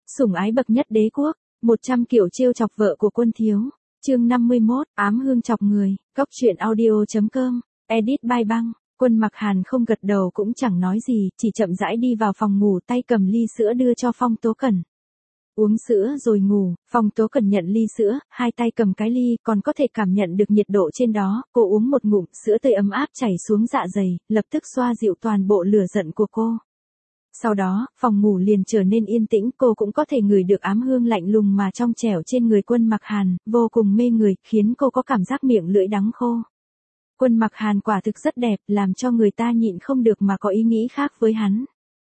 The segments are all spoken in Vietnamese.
Sủng ái bậc nhất đế quốc, 100 kiểu trêu chọc vợ của quân thiếu. Chương 51, ám hương chọc người, Cóc truyện audio.com, edit by Băng. Quân Mặc Hàn không gật đầu cũng chẳng nói gì, chỉ chậm rãi đi vào phòng ngủ, tay cầm ly sữa đưa cho Phong Tố Cẩn. Uống sữa rồi ngủ. Phong Tố Cẩn nhận ly sữa, hai tay cầm cái ly, còn có thể cảm nhận được nhiệt độ trên đó. Cô uống một ngụm, sữa tươi ấm áp chảy xuống dạ dày, lập tức xoa dịu toàn bộ lửa giận của cô. Sau đó, phòng ngủ liền trở nên yên tĩnh, cô cũng có thể ngửi được ám hương lạnh lùng mà trong trẻo trên người Quân Mặc Hàn, vô cùng mê người, khiến cô có cảm giác miệng lưỡi đắng khô. Quân Mặc Hàn quả thực rất đẹp, làm cho người ta nhịn không được mà có ý nghĩ khác với hắn.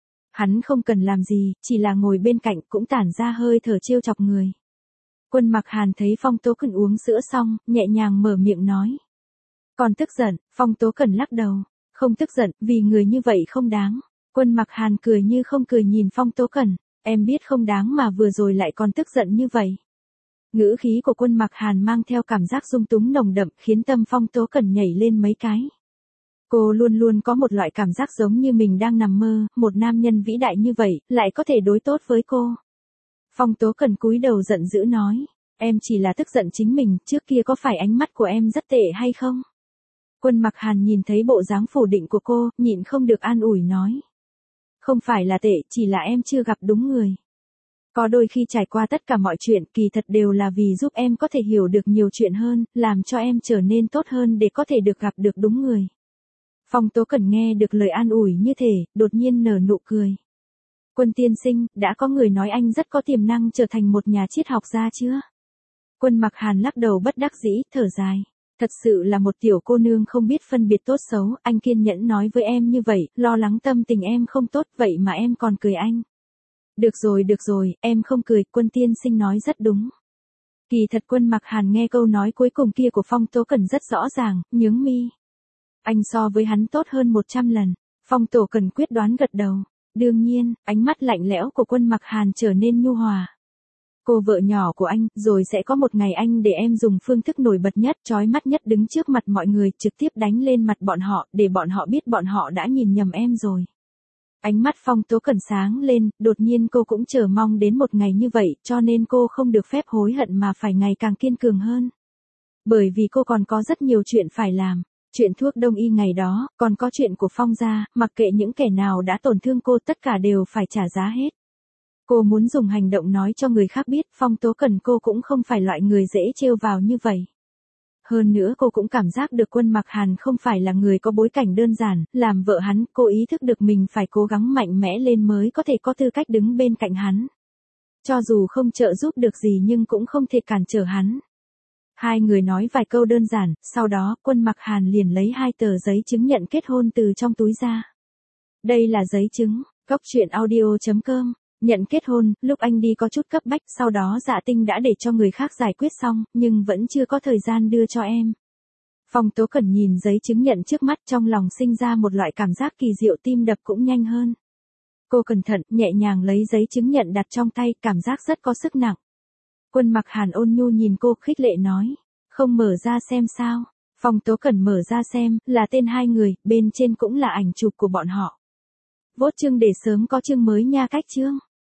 Hắn không cần làm gì, chỉ là ngồi bên cạnh cũng tản ra hơi thở trêu chọc người. Quân Mặc Hàn thấy Phong Tố Cẩn uống sữa xong, nhẹ nhàng mở miệng nói. Còn tức giận? Phong Tố Cẩn lắc đầu. Không tức giận, vì người như vậy không đáng. Quân Mặc Hàn cười như không cười nhìn Phong Tố Cẩn. Em biết không đáng mà vừa rồi lại còn tức giận như vậy. Ngữ khí của Quân Mặc Hàn mang theo cảm giác dung túng nồng đậm, khiến tâm Phong Tố Cẩn nhảy lên mấy cái. Cô luôn luôn có một loại cảm giác giống như mình đang nằm mơ, một nam nhân vĩ đại như vậy, lại có thể đối tốt với cô. Phong Tố Cẩn cúi đầu giận dữ nói, em chỉ là tức giận chính mình, trước kia có phải ánh mắt của em rất tệ hay không? Quân Mặc Hàn nhìn thấy bộ dáng phủ định của cô, nhịn không được an ủi nói. Không phải là tệ, chỉ là em chưa gặp đúng người. Có đôi khi trải qua tất cả mọi chuyện, kỳ thật đều là vì giúp em có thể hiểu được nhiều chuyện hơn, làm cho em trở nên tốt hơn để có thể được gặp được đúng người. Phong Tố Cẩn nghe được lời an ủi như thế, đột nhiên nở nụ cười. Quân tiên sinh, đã có người nói anh rất có tiềm năng trở thành một nhà triết học gia chưa? Quân Mặc Hàn lắc đầu bất đắc dĩ, thở dài. Thật sự là một tiểu cô nương không biết phân biệt tốt xấu, anh kiên nhẫn nói với em như vậy, lo lắng tâm tình em không tốt, vậy mà em còn cười anh. Được rồi, em không cười, quân tiên sinh nói rất đúng. Kỳ thật Quân Mặc Hàn nghe câu nói cuối cùng kia của Phong Tố Cẩn rất rõ ràng, nhướng mi. Anh so với hắn tốt hơn 100 lần. Phong Tố Cẩn quyết đoán gật đầu. Đương nhiên, ánh mắt lạnh lẽo của Quân Mặc Hàn trở nên nhu hòa. Cô vợ nhỏ của anh, rồi sẽ có một ngày anh để em dùng phương thức nổi bật nhất, chói mắt nhất đứng trước mặt mọi người, trực tiếp đánh lên mặt bọn họ, để bọn họ biết bọn họ đã nhìn nhầm em rồi. Ánh mắt Phong Tố Cẩn sáng lên, đột nhiên cô cũng chờ mong đến một ngày như vậy, cho nên cô không được phép hối hận mà phải ngày càng kiên cường hơn. Bởi vì cô còn có rất nhiều chuyện phải làm. Chuyện thuốc đông y ngày đó, còn có chuyện của Phong gia, mặc kệ những kẻ nào đã tổn thương cô tất cả đều phải trả giá hết. Cô muốn dùng hành động nói cho người khác biết Phong Tố Cẩn cô cũng không phải loại người dễ trêu vào như vậy. Hơn nữa cô cũng cảm giác được Quân Mặc Hàn không phải là người có bối cảnh đơn giản, làm vợ hắn, cô ý thức được mình phải cố gắng mạnh mẽ lên mới có thể có tư cách đứng bên cạnh hắn. Cho dù không trợ giúp được gì nhưng cũng không thể cản trở hắn. Hai người nói vài câu đơn giản, sau đó Quân Mặc Hàn liền lấy 2 tờ giấy chứng nhận kết hôn từ trong túi ra. Đây là giấy chứng, Cóc truyện audio.com. Nhận kết hôn, lúc anh đi có chút cấp bách, sau đó Dạ Tinh đã để cho người khác giải quyết xong, nhưng vẫn chưa có thời gian đưa cho em. Phong Tố Cẩn nhìn giấy chứng nhận trước mắt, trong lòng sinh ra một loại cảm giác kỳ diệu, tim đập cũng nhanh hơn. Cô cẩn thận, nhẹ nhàng lấy giấy chứng nhận đặt trong tay, cảm giác rất có sức nặng. Quân Mặc Hàn ôn nhu nhìn cô, khích lệ nói, không mở ra xem sao? Phong Tố Cẩn mở ra xem, là tên 2 người, bên trên cũng là ảnh chụp của bọn họ. Vote chương để sớm có chương mới nha. Cách chương.